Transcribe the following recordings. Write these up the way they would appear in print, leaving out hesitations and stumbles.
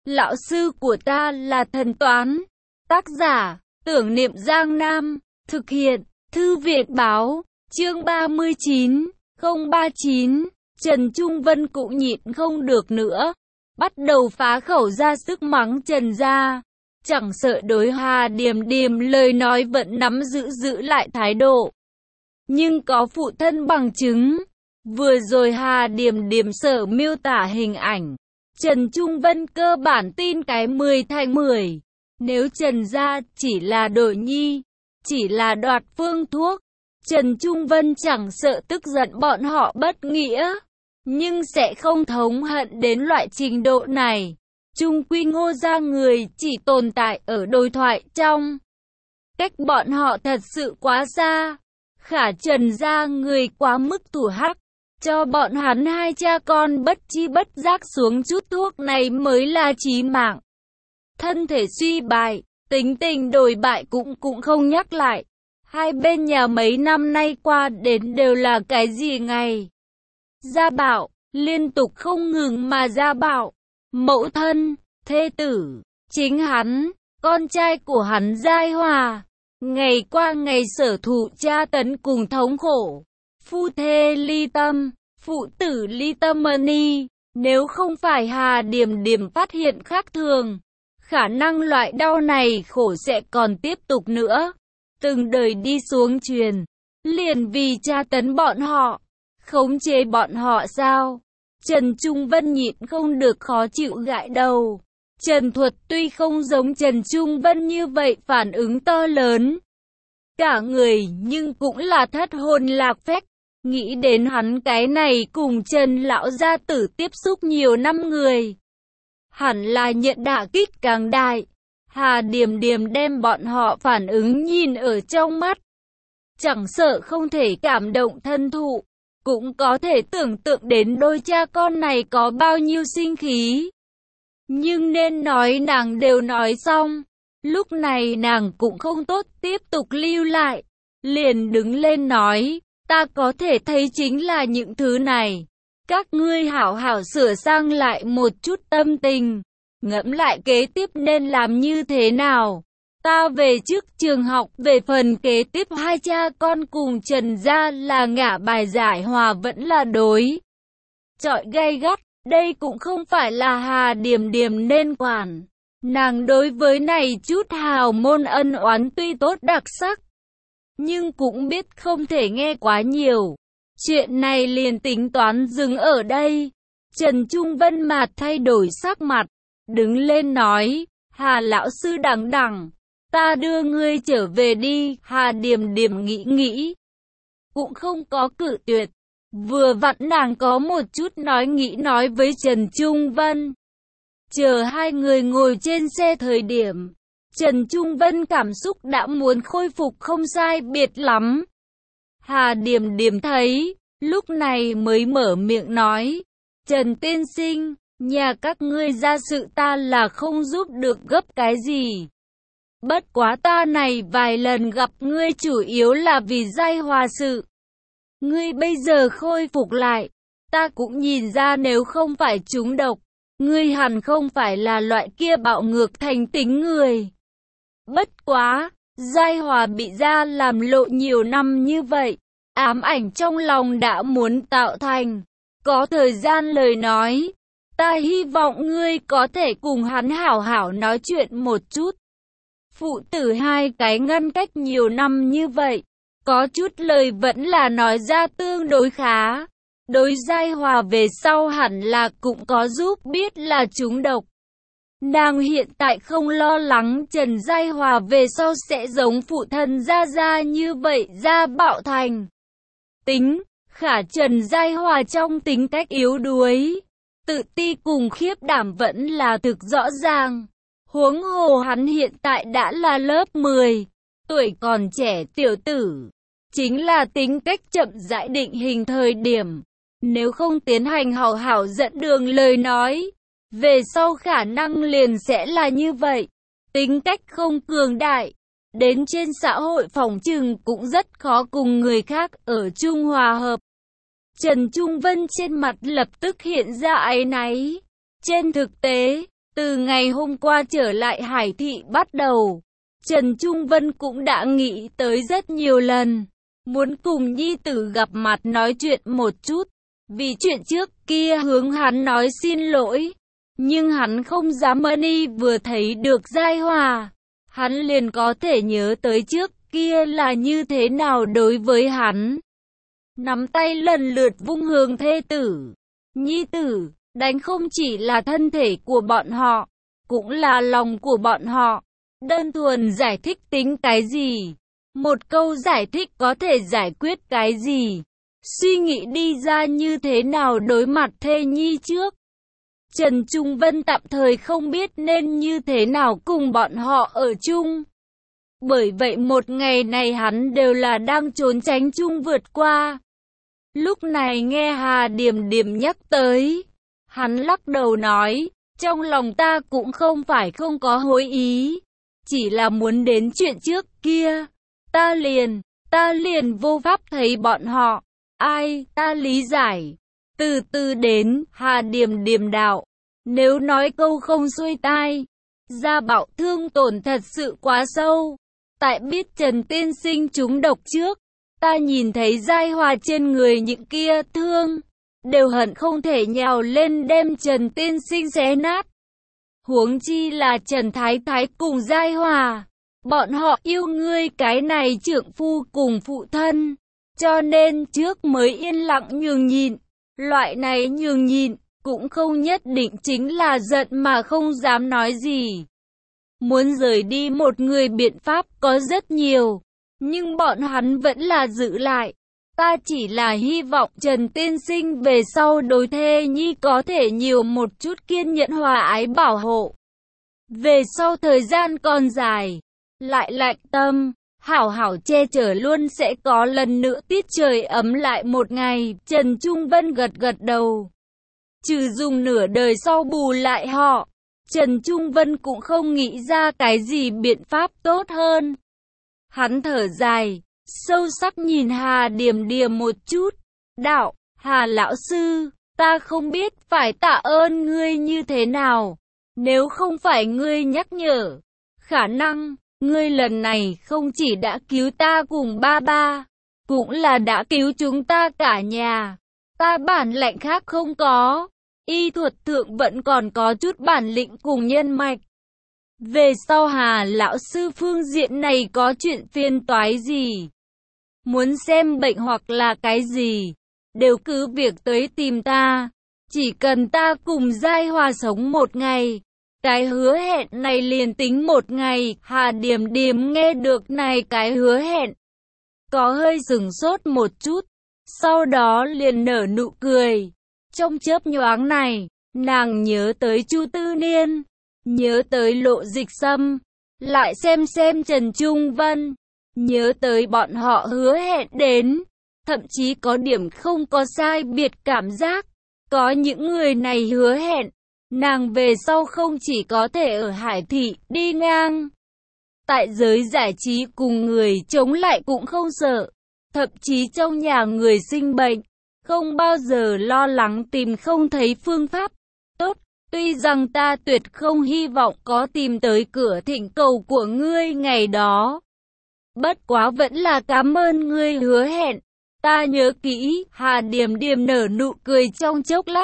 Lão sư của ta là thần toán. Tác giả, Tưởng Niệm Giang Nam. Thực hiện, Thư viện báo. Chương 39, 039. Trần Trung Vân cũng nhịn không được nữa, bắt đầu phá khẩu ra sức mắng Trần gia. Chẳng sợ đối Hà Điềm Điềm lời nói vẫn nắm giữ lại thái độ. Nhưng có phụ thân bằng chứng. Vừa rồi Hà Điềm Điềm sở miêu tả hình ảnh, Trần Trung Vân cơ bản tin cái 10 thành 10. Nếu Trần gia chỉ là đổi nhi, chỉ là đoạt phương thuốc, Trần Trung Vân chẳng sợ tức giận bọn họ bất nghĩa, nhưng sẽ không thống hận đến loại trình độ này. Chung quy Ngô gia người chỉ tồn tại ở đôi thoại trong. Cách bọn họ thật sự quá xa. Khả Trần gia người quá mức thủ hắc, cho bọn hắn hai cha con bất chi bất giác xuống chút thuốc này mới là chí mạng. Thân thể suy bại, tính tình đổi bại cũng không nhắc lại. Hai bên nhà mấy năm nay qua đến đều là cái gì ngày gia bạo, liên tục không ngừng mà gia bạo. Mẫu thân, thê tử, chính hắn, con trai của hắn Giai Hòa, ngày qua ngày sở thụ tra tấn cùng thống khổ. Phu thê ly tâm, phụ tử ly tâm ni. Nếu không phải Hà Điềm Điềm phát hiện khác thường, khả năng loại đau này khổ sẽ còn tiếp tục nữa. Từng đời đi xuống truyền, liền vì tra tấn bọn họ, khống chế bọn họ sao? Trần Trung Vân nhịn không được khó chịu gãi đầu. Trần Thuật tuy không giống Trần Trung Vân như vậy phản ứng to lớn cả người, nhưng cũng là thất hồn lạc phách. Nghĩ đến hắn cái này cùng Trần lão gia tử tiếp xúc nhiều năm người, hẳn là nhận đả kích càng đại. Hà Điềm Điềm đem bọn họ phản ứng nhìn ở trong mắt, chẳng sợ không thể cảm động thân thụ, cũng có thể tưởng tượng đến đôi cha con này có bao nhiêu sinh khí. Nhưng nên nói nàng đều nói xong, lúc này nàng cũng không tốt tiếp tục lưu lại, liền đứng lên nói, ta có thể thấy chính là những thứ này. Các ngươi hảo hảo sửa sang lại một chút tâm tình, ngẫm lại kế tiếp nên làm như thế nào. Ta về trước trường học, về phần kế tiếp hai cha con cùng Trần gia là ngả bài giải hòa vẫn là đối chọi gay gắt, đây cũng không phải là Hà Điềm Điềm nên quản. Nàng đối với này chút hào môn ân oán tuy tốt đặc sắc, nhưng cũng biết không thể nghe quá nhiều. Chuyện này liền tính toán dừng ở đây. Trần Trung Vân mặt thay đổi sắc mặt, đứng lên nói, Hà lão sư đằng đằng, ta đưa ngươi trở về đi. Hà Điềm Điềm nghĩ, cũng không có cự tuyệt. Vừa vặn nàng có một chút nghĩ nói với Trần Trung Vân. Chờ hai người ngồi trên xe thời điểm, Trần Trung Vân cảm xúc đã muốn khôi phục không sai biệt lắm. Hà Điềm Điềm thấy, lúc này mới mở miệng nói, Trần tiên sinh, nhà các ngươi ra sự ta là không giúp được gấp cái gì. Bất quá ta này vài lần gặp ngươi chủ yếu là vì Giai Hòa sự. Ngươi bây giờ khôi phục lại, ta cũng nhìn ra nếu không phải trúng độc, ngươi hẳn không phải là loại kia bạo ngược thành tính người. Bất quá, Giai Hòa bị gia làm lộ nhiều năm như vậy, ám ảnh trong lòng đã muốn tạo thành. Có thời gian lời nói, ta hy vọng ngươi có thể cùng hắn hảo hảo nói chuyện một chút. Phụ tử hai cái ngăn cách nhiều năm như vậy, có chút lời vẫn là nói ra tương đối khá. Đối Giai Hòa về sau hẳn là cũng có giúp biết là trúng độc. Nàng hiện tại không lo lắng Trần Giai Hòa về sau sẽ giống phụ thân Gia như vậy ra bạo thành tính. Khả Trần Giai Hòa trong tính cách yếu đuối, tự ti cùng khiếp đảm vẫn là thực rõ ràng. Huống hồ hắn hiện tại đã là lớp 10, tuổi còn trẻ tiểu tử, chính là tính cách chậm rãi định hình thời điểm. Nếu không tiến hành hảo hảo dẫn đường lời nói, về sau khả năng liền sẽ là như vậy. Tính cách không cường đại, đến trên xã hội phỏng chừng cũng rất khó cùng người khác ở chung hòa hợp. Trần Trung Vân trên mặt lập tức hiện ra áy náy. Trên thực tế, Từ ngày hôm qua trở lại Hải Thị bắt đầu, Trần Trung Vân cũng đã nghĩ tới rất nhiều lần, muốn cùng nhi tử gặp mặt nói chuyện một chút, vì chuyện trước kia hướng hắn nói xin lỗi, nhưng hắn không dám y vừa thấy được Giai Hòa, hắn liền có thể nhớ tới trước kia là như thế nào đối với hắn. Nắm tay lần lượt vung hướng thê tử, nhi tử, đánh không chỉ là thân thể của bọn họ, cũng là lòng của bọn họ. Đơn thuần giải thích tính cái gì? Một câu giải thích có thể giải quyết cái gì? Suy nghĩ đi ra như thế nào đối mặt thê nhi trước. Trần Trung Vân tạm thời không biết nên như thế nào cùng bọn họ ở chung. Bởi vậy một ngày này hắn đều là đang trốn tránh chung vượt qua. Lúc này nghe Hà Điềm Điềm nhắc tới, hắn lắc đầu nói, trong lòng ta cũng không phải không có hối ý, chỉ là muốn đến chuyện trước kia, ta liền vô pháp thấy bọn họ, ai, ta lý giải, từ từ đến, Hà Điềm Điềm đạo, nếu nói câu không xuôi tai, Gia Bảo thương tổn thật sự quá sâu, tại biết Trần tiên sinh trúng độc trước, ta nhìn thấy Giai Hòa trên người những kia thương, đều hận không thể nhào lên đem Trần tiên sinh xé nát. Huống chi là Trần Thái Thái cùng Giai Hòa, bọn họ yêu ngươi cái này trượng phu cùng phụ thân, cho nên trước mới yên lặng nhường nhịn. Loại này nhường nhịn cũng không nhất định chính là giận mà không dám nói gì. Muốn rời đi một người biện pháp có rất nhiều, nhưng bọn hắn vẫn là giữ lại. Ta chỉ là hy vọng Trần tiên sinh về sau đối thê nhi có thể nhiều một chút kiên nhẫn hòa ái bảo hộ. Về sau thời gian còn dài, lại lạnh tâm, hảo hảo che chở luôn sẽ có lần nữa tiết trời ấm lại một ngày. Trần Trung Vân gật gật đầu. Trừ dùng nửa đời sau bù lại họ, Trần Trung Vân cũng không nghĩ ra cái gì biện pháp tốt hơn. Hắn thở dài, sâu sắc nhìn Hà Điềm Điềm một chút, đạo, Hà lão sư, ta không biết phải tạ ơn ngươi như thế nào, nếu không phải ngươi nhắc nhở, khả năng, ngươi lần này không chỉ đã cứu ta cùng ba ba, cũng là đã cứu chúng ta cả nhà, ta bản lãnh khác không có, y thuật thượng vẫn còn có chút bản lĩnh cùng nhân mạch. Về sau Hà lão sư phương diện này có chuyện phiền toái gì, muốn xem bệnh hoặc là cái gì, đều cứ việc tới tìm ta, chỉ cần ta cùng Giai Hòa sống một ngày, cái hứa hẹn này liền tính một ngày. Hà Điềm Điềm nghe được này cái hứa hẹn, có hơi sửng sốt một chút, sau đó liền nở nụ cười. Trong chớp nhoáng này, nàng nhớ tới Chu Tư Niên, nhớ tới Lộ Dịch Sâm, lại xem Trần Trung Vân, nhớ tới bọn họ hứa hẹn đến, thậm chí có điểm không có sai biệt cảm giác. Có những người này hứa hẹn, nàng về sau không chỉ có thể ở Hải Thị đi ngang, tại giới giải trí cùng người chống lại cũng không sợ, thậm chí trong nhà người sinh bệnh, không bao giờ lo lắng tìm không thấy phương pháp tốt. Tuy rằng ta tuyệt không hy vọng có tìm tới cửa thỉnh cầu của ngươi ngày đó, bất quá vẫn là cảm ơn ngươi hứa hẹn, ta nhớ kỹ. Hà Điềm Điềm nở nụ cười trong chốc lát,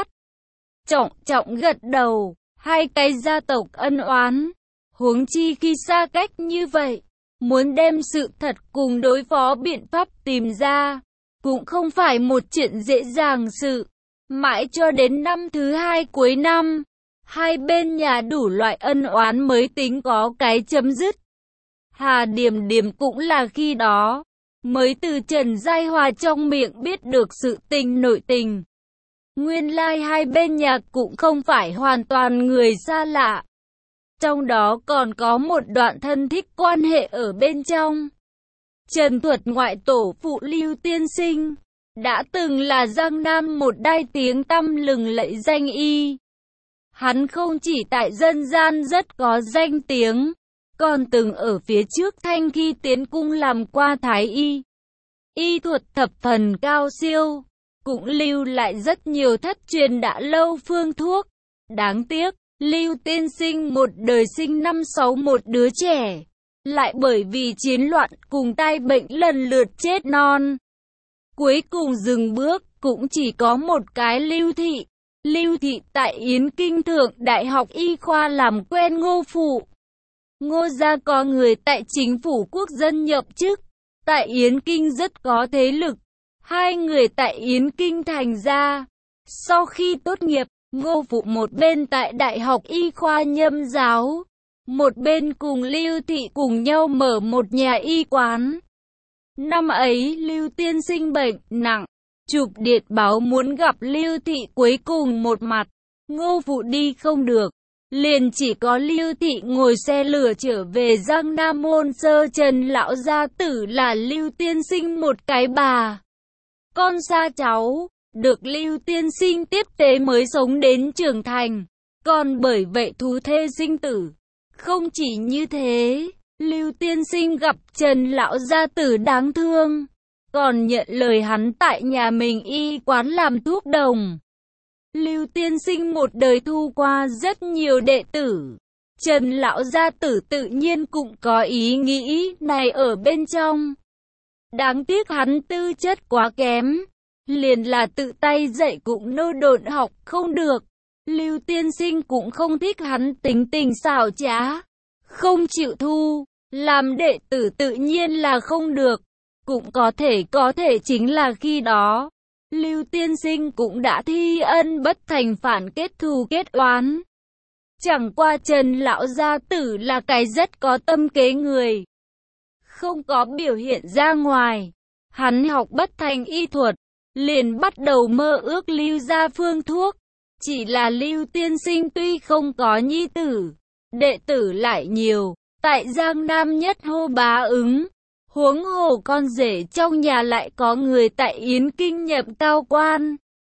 trọng gật đầu, hai cái gia tộc ân oán, huống chi khi xa cách như vậy, muốn đem sự thật cùng đối phó biện pháp tìm ra, cũng không phải một chuyện dễ dàng sự. Mãi cho đến năm thứ hai cuối năm, hai bên nhà đủ loại ân oán mới tính có cái chấm dứt. Hà Điềm Điềm cũng là khi đó, mới từ Trần Giai Hòa trong miệng biết được sự tình nội tình. Nguyên lai hai bên nhà cũng không phải hoàn toàn người xa lạ. Trong đó còn có một đoạn thân thích quan hệ ở bên trong. Trần Thuật ngoại tổ phụ Lưu tiên sinh, đã từng là Giang Nam một đai tiếng tăm lừng lẫy danh y. Hắn không chỉ tại dân gian rất có danh tiếng, còn từng ở phía trước Thanh khi tiến cung làm qua thái y. Y thuật thập phần cao siêu, cũng lưu lại rất nhiều thất truyền đã lâu phương thuốc. Đáng tiếc, Lưu tiên sinh một đời sinh năm 61 đứa trẻ, lại bởi vì chiến loạn cùng tai bệnh lần lượt chết non. Cuối cùng dừng bước, cũng chỉ có một cái Lưu Thị. Lưu Thị tại Yến Kinh Thượng Đại học Y khoa làm quen Ngô Phụ. Ngô gia có người tại chính phủ quốc dân nhậm chức, tại Yến Kinh rất có thế lực. Hai người tại Yến Kinh thành ra. Sau khi tốt nghiệp, Ngô Phụ một bên tại Đại học Y khoa Nhâm giáo, một bên cùng Lưu Thị cùng nhau mở một nhà y quán. Năm ấy Lưu tiên sinh bệnh nặng, chụp điện báo muốn gặp Lưu Thị cuối cùng một mặt. Ngô Phụ đi không được, liền chỉ có Lưu Thị ngồi xe lửa trở về Giang Nam Môn Sơ Trần lão gia tử là Lưu tiên sinh một cái bà con xa cháu, được Lưu tiên sinh tiếp tế mới sống đến trưởng thành. Còn bởi vậy thú thê sinh tử. Không chỉ như thế, Lưu tiên sinh gặp Trần lão gia tử đáng thương, còn nhận lời hắn tại nhà mình y quán làm thuốc đồng. Lưu tiên sinh một đời thu qua rất nhiều đệ tử. Trần lão gia tử tự nhiên cũng có ý nghĩ này ở bên trong. Đáng tiếc hắn tư chất quá kém, liền là tự tay dạy cũng nô độn học không được. Lưu tiên sinh cũng không thích hắn tính tình xảo trá, không chịu thu, làm đệ tử tự nhiên là không được. Cũng có thể chính là khi đó, Lưu tiên sinh cũng đã thi ân bất thành phản kết thù kết oán. Chẳng qua Trần lão gia tử là cái rất có tâm kế người, không có biểu hiện ra ngoài. Hắn học bất thành y thuật, liền bắt đầu mơ ước Lưu gia phương thuốc. Chỉ là Lưu tiên sinh tuy không có nhi tử, đệ tử lại nhiều, tại Giang Nam nhất hô bá ứng. Huống hồ con rể trong nhà lại có người tại Yến Kinh nhậm cao quan.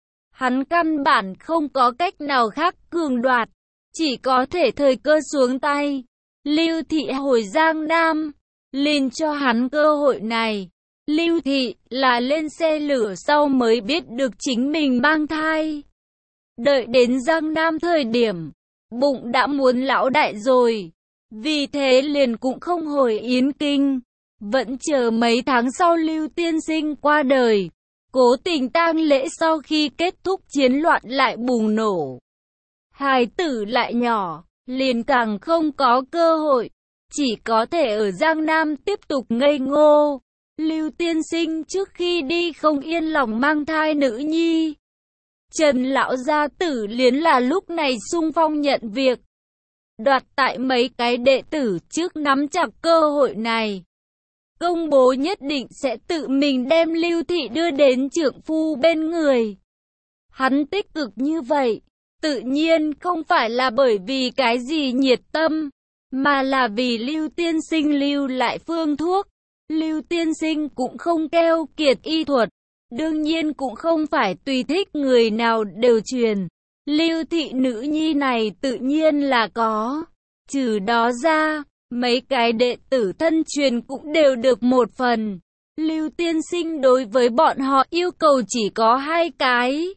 Hắn căn bản không có cách nào khác cường đoạt, chỉ có thể thời cơ xuống tay. Lưu Thị hồi Giang Nam, liền cho hắn cơ hội này. Lưu Thị là lên xe lửa sau mới biết được chính mình mang thai. Đợi đến Giang Nam thời điểm, bụng đã muốn lão đại rồi. Vì thế liền cũng không hồi Yến Kinh. Vẫn chờ mấy tháng sau Lưu tiên sinh qua đời. Cố tình tang lễ sau khi kết thúc chiến loạn lại bùng nổ. Hài tử lại nhỏ, liền càng không có cơ hội. Chỉ có thể ở Giang Nam tiếp tục ngây ngô. Lưu tiên sinh trước khi đi không yên lòng mang thai nữ nhi. Trần lão gia tử liền là lúc này xung phong nhận việc. Đoạt tại mấy cái đệ tử trước nắm chặt cơ hội này. Công bố nhất định sẽ tự mình đem Lưu Thị đưa đến trượng phu bên người. Hắn tích cực như vậy, tự nhiên không phải là bởi vì cái gì nhiệt tâm, mà là vì Lưu tiên sinh lưu lại phương thuốc. Lưu tiên sinh cũng không keo kiệt y thuật, đương nhiên cũng không phải tùy thích người nào đều truyền. Lưu Thị nữ nhi này tự nhiên là có. Trừ đó ra, mấy cái đệ tử thân truyền cũng đều được một phần. Lưu tiên sinh đối với bọn họ yêu cầu chỉ có hai cái.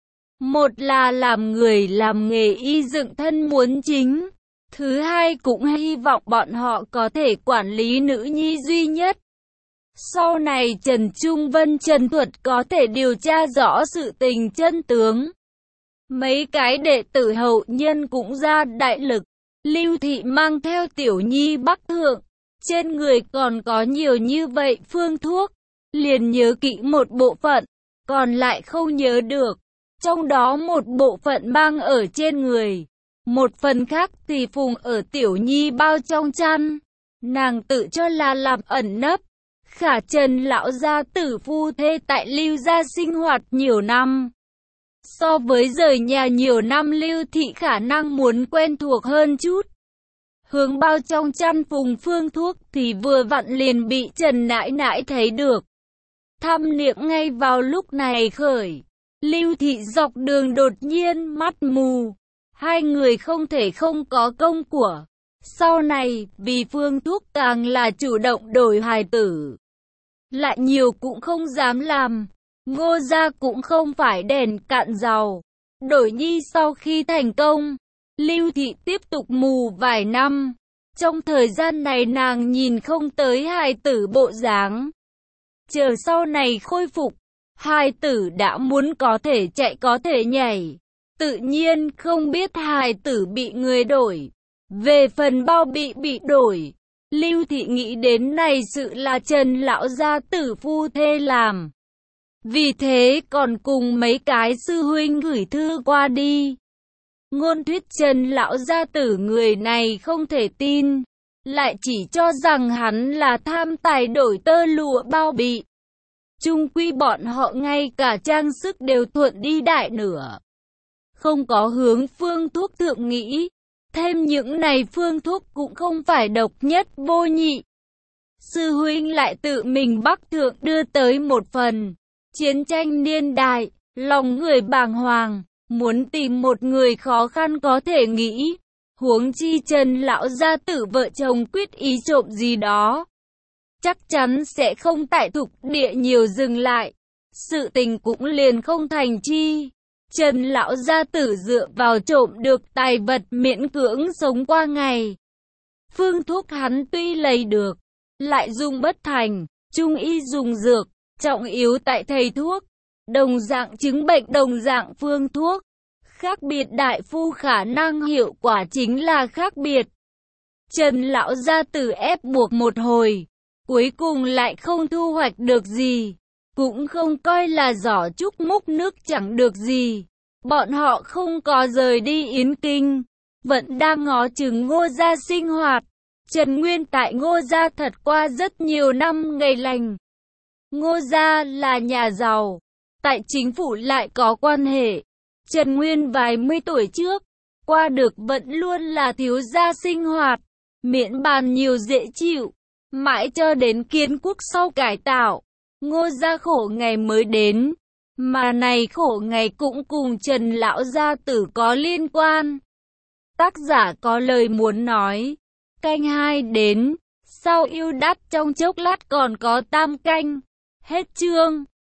Một là làm người làm nghề y dựng thân muốn chính. Thứ hai cũng hy vọng bọn họ có thể quản lý nữ nhi duy nhất. Sau này Trần Trung Vân Trần Thuật có thể điều tra rõ sự tình chân tướng. Mấy cái đệ tử hậu nhân cũng ra đại lực. Lưu Thị mang theo tiểu nhi bắc thượng, trên người còn có nhiều như vậy phương thuốc, liền nhớ kỹ một bộ phận, còn lại không nhớ được. Trong đó một bộ phận mang ở trên người, một phần khác thì phùng ở tiểu nhi bao trong chăn. Nàng tự cho là làm ẩn nấp. Khả Trần lão gia tử phu thê tại Lưu gia sinh hoạt nhiều năm. So với rời nhà nhiều năm, Lưu Thị khả năng muốn quen thuộc hơn chút. Hướng bao trong chăn phùng phương thuốc thì vừa vặn liền bị Trần nãi nãi thấy được. Thăm niệm ngay vào lúc này khởi. Lưu Thị dọc đường đột nhiên mắt mù. Hai người không thể không có công của. Sau này, vì phương thuốc càng là chủ động đổi hài tử. Lại nhiều cũng không dám làm. Ngô gia cũng không phải đèn cạn dầu. Đổi nhi sau khi thành công, Lưu Thị tiếp tục mù vài năm. Trong thời gian này nàng nhìn không tới hài tử bộ dáng. Chờ sau này khôi phục, hài tử đã muốn có thể chạy có thể nhảy. Tự nhiên không biết hài tử bị người đổi. Về phần bao bị đổi, Lưu Thị nghĩ đến này sự là Trần lão gia tử phu thê làm. Vì thế còn cùng mấy cái sư huynh gửi thư qua đi. Ngôn thuyết Trần lão gia tử người này không thể tin, lại chỉ cho rằng hắn là tham tài đổi tơ lụa bao bị. Chung quy bọn họ ngay cả trang sức đều thuận đi đại nửa. Không có hướng phương thuốc thượng nghĩ. Thêm những này phương thuốc cũng không phải độc nhất vô nhị. Sư huynh lại tự mình bắc thượng đưa tới một phần. Chiến tranh niên đại, lòng người bàng hoàng, muốn tìm một người khó khăn có thể nghĩ. Huống chi Trần lão gia tử vợ chồng quyết ý trộm gì đó. Chắc chắn sẽ không tại thục địa nhiều dừng lại. Sự tình cũng liền không thành chi. Trần lão gia tử dựa vào trộm được tài vật miễn cưỡng sống qua ngày. Phương thuốc hắn tuy lấy được, lại dùng bất thành, trung y dùng dược, trọng yếu tại thầy thuốc. Đồng dạng chứng bệnh đồng dạng phương thuốc. Khác biệt đại phu khả năng hiệu quả chính là khác biệt. Trần lão gia tử ép buộc một hồi, cuối cùng lại không thu hoạch được gì. Cũng không coi là giỏ trúc múc nước chẳng được gì. Bọn họ không có rời đi Yến Kinh, vẫn đang ngó chừng Ngô gia sinh hoạt. Trần Nguyên tại Ngô gia thật qua rất nhiều năm ngày lành. Ngô gia là nhà giàu, tại chính phủ lại có quan hệ. Trần Nguyên vài mươi tuổi trước, qua được vẫn luôn là thiếu gia sinh hoạt, miễn bàn nhiều dễ chịu, mãi cho đến kiến quốc sau cải tạo. Ngô gia khổ ngày mới đến, mà này khổ ngày cũng cùng Trần lão gia tử có liên quan. Tác giả có lời muốn nói. Canh 2 đến, sau yêu đắt trong chốc lát còn có tam canh. Hết chương.